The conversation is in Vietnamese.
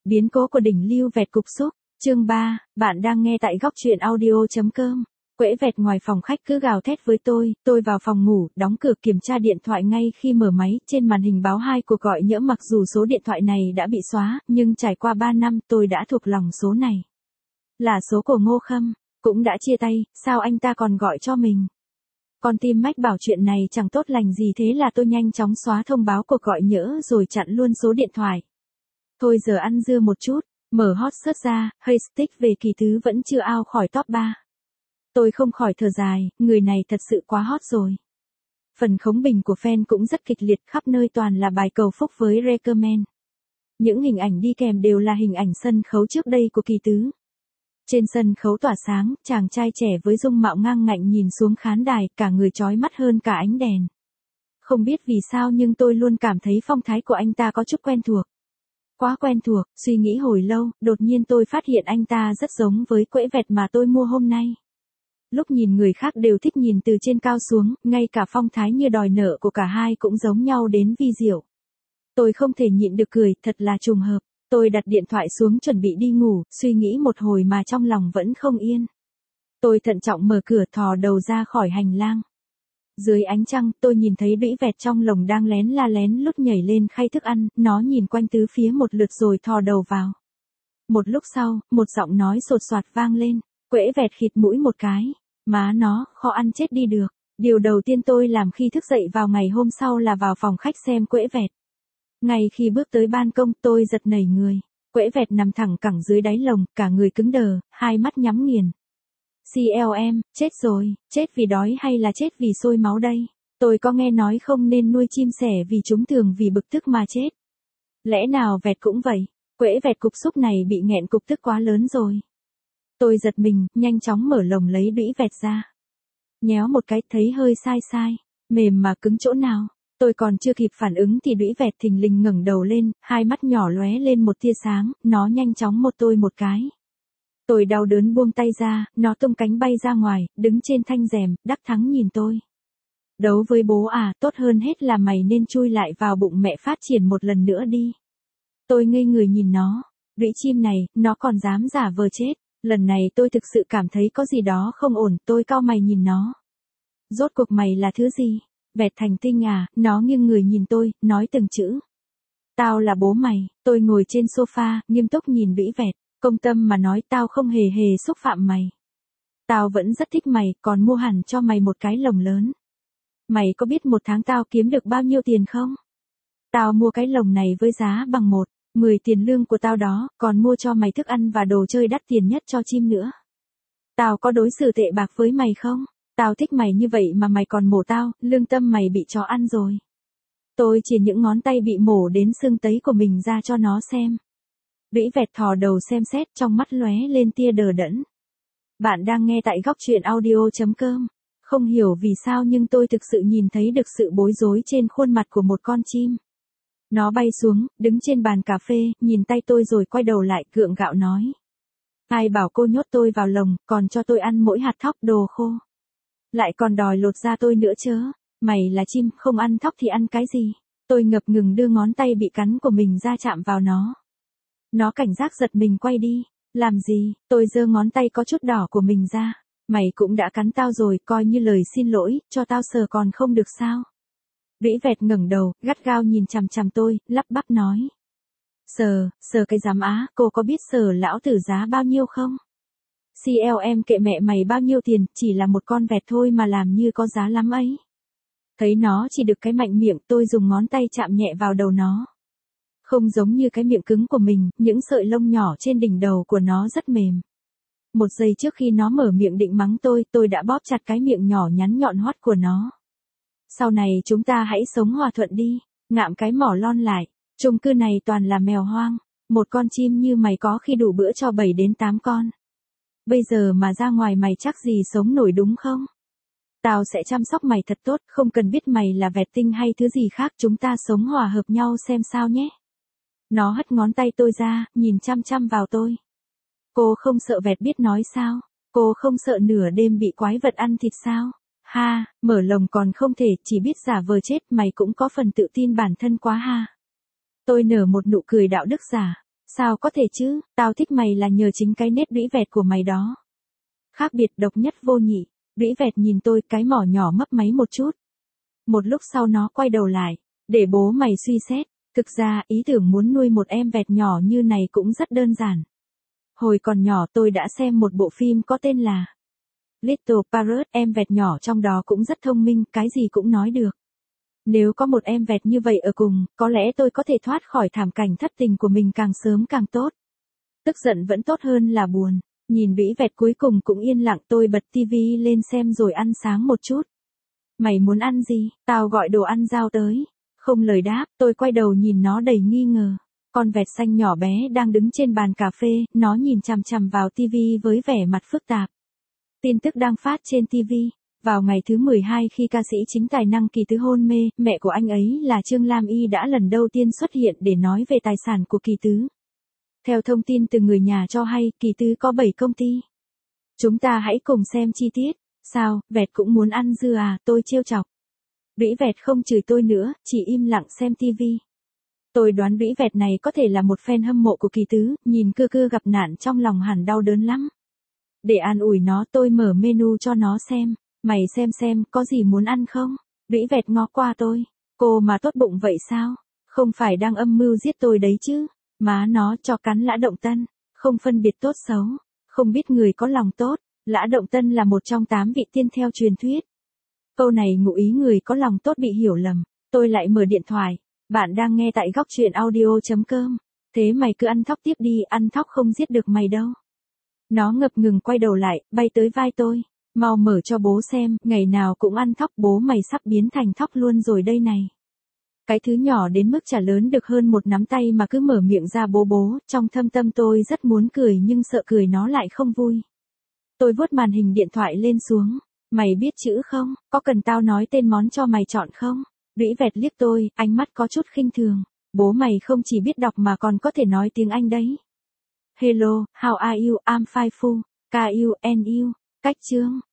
Biến cố của đỉnh lưu vẹt cục súc. Chương 3, bạn đang nghe tại góc truyện audio.com. Quễ vẹt ngoài phòng khách cứ gào thét với tôi vào phòng ngủ, đóng cửa kiểm tra điện thoại ngay khi mở máy, trên màn hình báo 2 cuộc gọi nhỡ mặc dù số điện thoại này đã bị xóa, nhưng trải qua 3 năm tôi đã thuộc lòng số này. Là số của Ngô Khâm, cũng đã chia tay, sao anh ta còn gọi cho mình? Con tim mách bảo chuyện này chẳng tốt lành gì, thế là tôi nhanh chóng xóa thông báo cuộc gọi nhỡ rồi chặn luôn số điện thoại. Thôi giờ ăn dưa một chút, mở hot search ra, hashtag về Kỳ Tứ vẫn chưa out khỏi top 3. Tôi không khỏi thở dài, người này thật sự quá hot rồi. Phần khống bình của fan cũng rất kịch liệt, khắp nơi toàn là bài cầu phúc với recommend. Những hình ảnh đi kèm đều là hình ảnh sân khấu trước đây của Kỳ Tứ. Trên sân khấu tỏa sáng, chàng trai trẻ với dung mạo ngang ngạnh nhìn xuống khán đài, cả người chói mắt hơn cả ánh đèn. Không biết vì sao nhưng tôi luôn cảm thấy phong thái của anh ta có chút quen thuộc. Quá quen thuộc, suy nghĩ hồi lâu, đột nhiên tôi phát hiện anh ta rất giống với quễ vẹt mà tôi mua hôm nay. Lúc nhìn người khác đều thích nhìn từ trên cao xuống, ngay cả phong thái như đòi nợ của cả hai cũng giống nhau đến vi diệu. Tôi không thể nhịn được cười, thật là trùng hợp. Tôi đặt điện thoại xuống chuẩn bị đi ngủ, suy nghĩ một hồi mà trong lòng vẫn không yên. Tôi thận trọng mở cửa thò đầu ra khỏi hành lang. Dưới ánh trăng, tôi nhìn thấy đũy vẹt trong lồng đang lén lút nhảy lên khay thức ăn, nó nhìn quanh tứ phía một lượt rồi thò đầu vào. Một lúc sau, một giọng nói sột soạt vang lên, quễ vẹt khịt mũi một cái, má nó, khó ăn chết đi được. Điều đầu tiên tôi làm khi thức dậy vào ngày hôm sau là vào phòng khách xem quễ vẹt. Ngay khi bước tới ban công tôi giật nảy người, quễ vẹt nằm thẳng cẳng dưới đáy lồng, cả người cứng đờ, hai mắt nhắm nghiền. CLM, chết rồi, chết vì đói hay là chết vì sôi máu đây? Tôi có nghe nói không nên nuôi chim sẻ vì chúng thường vì bực tức mà chết. Lẽ nào vẹt cũng vậy? Quễ vẹt cục súc này bị nghẹn cục tức quá lớn rồi. Tôi giật mình, nhanh chóng mở lồng lấy đũy vẹt ra. Nhéo một cái thấy hơi sai, mềm mà cứng chỗ nào. Tôi còn chưa kịp phản ứng thì đũy vẹt thình lình ngẩng đầu lên, hai mắt nhỏ lóe lên một tia sáng, nó nhanh chóng một tôi một cái. Tôi đau đớn buông tay ra, nó tung cánh bay ra ngoài, đứng trên thanh rèm, đắc thắng nhìn tôi. Đấu với bố à, tốt hơn hết là mày nên chui lại vào bụng mẹ phát triển một lần nữa đi. Tôi ngây người nhìn nó, đũy chim này, nó còn dám giả vờ chết. Lần này tôi thực sự cảm thấy có gì đó không ổn, tôi cau mày nhìn nó. Rốt cuộc mày là thứ gì? Vẹt thành tinh à? Nó nghiêng người nhìn tôi, nói từng chữ. Tao là bố mày. Tôi ngồi trên sofa, nghiêm túc nhìn đũy vẹt, công tâm mà nói tao không hề xúc phạm mày. Tao vẫn rất thích mày, còn mua hẳn cho mày một cái lồng lớn. Mày có biết một tháng tao kiếm được bao nhiêu tiền không? Tao mua cái lồng này với giá bằng 1/10 tiền lương của tao đó, còn mua cho mày thức ăn và đồ chơi đắt tiền nhất cho chim nữa. Tao có đối xử tệ bạc với mày không? Tao thích mày như vậy mà mày còn mổ tao, lương tâm mày bị chó ăn rồi. Tôi chỉ những ngón tay bị mổ đến xương tấy của mình ra cho nó xem. Đũy vẹt thò đầu xem xét, trong mắt lóe lên tia đờ đẫn. Bạn đang nghe tại góc truyện audio.com. Không hiểu vì sao nhưng tôi thực sự nhìn thấy được sự bối rối trên khuôn mặt của một con chim. Nó bay xuống, đứng trên bàn cà phê, nhìn tay tôi rồi quay đầu lại gượng gạo nói. Ai bảo cô nhốt tôi vào lồng, còn cho tôi ăn mỗi hạt thóc đồ khô. Lại còn đòi lột da tôi nữa chớ. Mày là chim, không ăn thóc thì ăn cái gì? Tôi ngập ngừng đưa ngón tay bị cắn của mình ra chạm vào nó. Nó cảnh giác giật mình quay đi. Làm gì? Tôi giơ ngón tay có chút đỏ của mình ra. Mày cũng đã cắn tao rồi, coi như lời xin lỗi, cho tao sờ còn không được sao? Đũy vẹt ngẩng đầu, gắt gao nhìn chằm chằm tôi, lắp bắp nói. Sờ cái giám á, cô có biết sờ lão tử giá bao nhiêu không? CLM kệ mẹ mày bao nhiêu tiền, chỉ là một con vẹt thôi mà làm như có giá lắm ấy. Thấy nó chỉ được cái mạnh miệng, tôi dùng ngón tay chạm nhẹ vào đầu nó. Không giống như cái miệng cứng của mình, những sợi lông nhỏ trên đỉnh đầu của nó rất mềm. Một giây trước khi nó mở miệng định mắng tôi đã bóp chặt cái miệng nhỏ nhắn nhọn hoắt của nó. Sau này chúng ta hãy sống hòa thuận đi, ngạm cái mỏ lon lại, chung cư này toàn là mèo hoang, một con chim như mày có khi đủ bữa cho 7 đến 8 con. Bây giờ mà ra ngoài mày chắc gì sống nổi đúng không? Tao sẽ chăm sóc mày thật tốt, không cần biết mày là vẹt tinh hay thứ gì khác, chúng ta sống hòa hợp nhau xem sao nhé. Nó hất ngón tay tôi ra, nhìn chăm chăm vào tôi. Cô không sợ vẹt biết nói sao? Cô không sợ nửa đêm bị quái vật ăn thịt sao? Ha, mở lồng còn không thể, chỉ biết giả vờ chết, mày cũng có phần tự tin bản thân quá ha. Tôi nở một nụ cười đạo đức giả. Sao có thể chứ, tao thích mày là nhờ chính cái nét rĩ vẹt của mày đó. Khác biệt độc nhất vô nhị, rĩ vẹt nhìn tôi cái mỏ nhỏ mấp máy một chút. Một lúc sau nó quay đầu lại, để bố mày suy xét, thực ra ý tưởng muốn nuôi một em vẹt nhỏ như này cũng rất đơn giản. Hồi còn nhỏ tôi đã xem một bộ phim có tên là Little Parrot, em vẹt nhỏ trong đó cũng rất thông minh, cái gì cũng nói được. Nếu có một em vẹt như vậy ở cùng, có lẽ tôi có thể thoát khỏi thảm cảnh thất tình của mình càng sớm càng tốt. Tức giận vẫn tốt hơn là buồn. Nhìn vĩ vẹt cuối cùng cũng yên lặng, tôi bật tivi lên xem rồi ăn sáng một chút. Mày muốn ăn gì? Tao gọi đồ ăn giao tới. Không lời đáp, tôi quay đầu nhìn nó đầy nghi ngờ. Con vẹt xanh nhỏ bé đang đứng trên bàn cà phê, nó nhìn chằm chằm vào tivi với vẻ mặt phức tạp. Tin tức đang phát trên tivi. Vào ngày thứ 12 khi ca sĩ chính tài năng Kỳ Tứ hôn mê, mẹ của anh ấy là Trương Lam Y đã lần đầu tiên xuất hiện để nói về tài sản của Kỳ Tứ. Theo thông tin từ người nhà cho hay, Kỳ Tứ có 7 công ty. Chúng ta hãy cùng xem chi tiết. Sao, vẹt cũng muốn ăn dưa à, tôi trêu chọc. Vĩ vẹt không chửi tôi nữa, chỉ im lặng xem tivi. Tôi đoán vĩ vẹt này có thể là một fan hâm mộ của Kỳ Tứ, nhìn cưa cưa gặp nạn trong lòng hẳn đau đớn lắm. Để an ủi nó, tôi mở menu cho nó xem. Mày xem, có gì muốn ăn không? Vĩ vẹt ngó qua tôi. Cô mà tốt bụng vậy sao? Không phải đang âm mưu giết tôi đấy chứ? Má nó cho cắn Lã Động Tân. Không phân biệt tốt xấu. Không biết người có lòng tốt. Lã Động Tân là một trong 8 vị tiên theo truyền thuyết. Câu này ngụ ý người có lòng tốt bị hiểu lầm. Tôi lại mở điện thoại. Bạn đang nghe tại góc truyện audio.com. Thế mày cứ ăn thóc tiếp đi, ăn thóc không giết được mày đâu. Nó ngập ngừng quay đầu lại, bay tới vai tôi. Mau mở cho bố xem, ngày nào cũng ăn thóc, bố mày sắp biến thành thóc luôn rồi đây này. Cái thứ nhỏ đến mức chả lớn được hơn một nắm tay mà cứ mở miệng ra bố bố, trong thâm tâm tôi rất muốn cười nhưng sợ cười nó lại không vui. Tôi vuốt màn hình điện thoại lên xuống. Mày biết chữ không? Có cần tao nói tên món cho mày chọn không? Vĩ vẹt liếc tôi, ánh mắt có chút khinh thường. Bố mày không chỉ biết đọc mà còn có thể nói tiếng Anh đấy. Hello, how are you? I'm fine. Can you and you? Cách chương.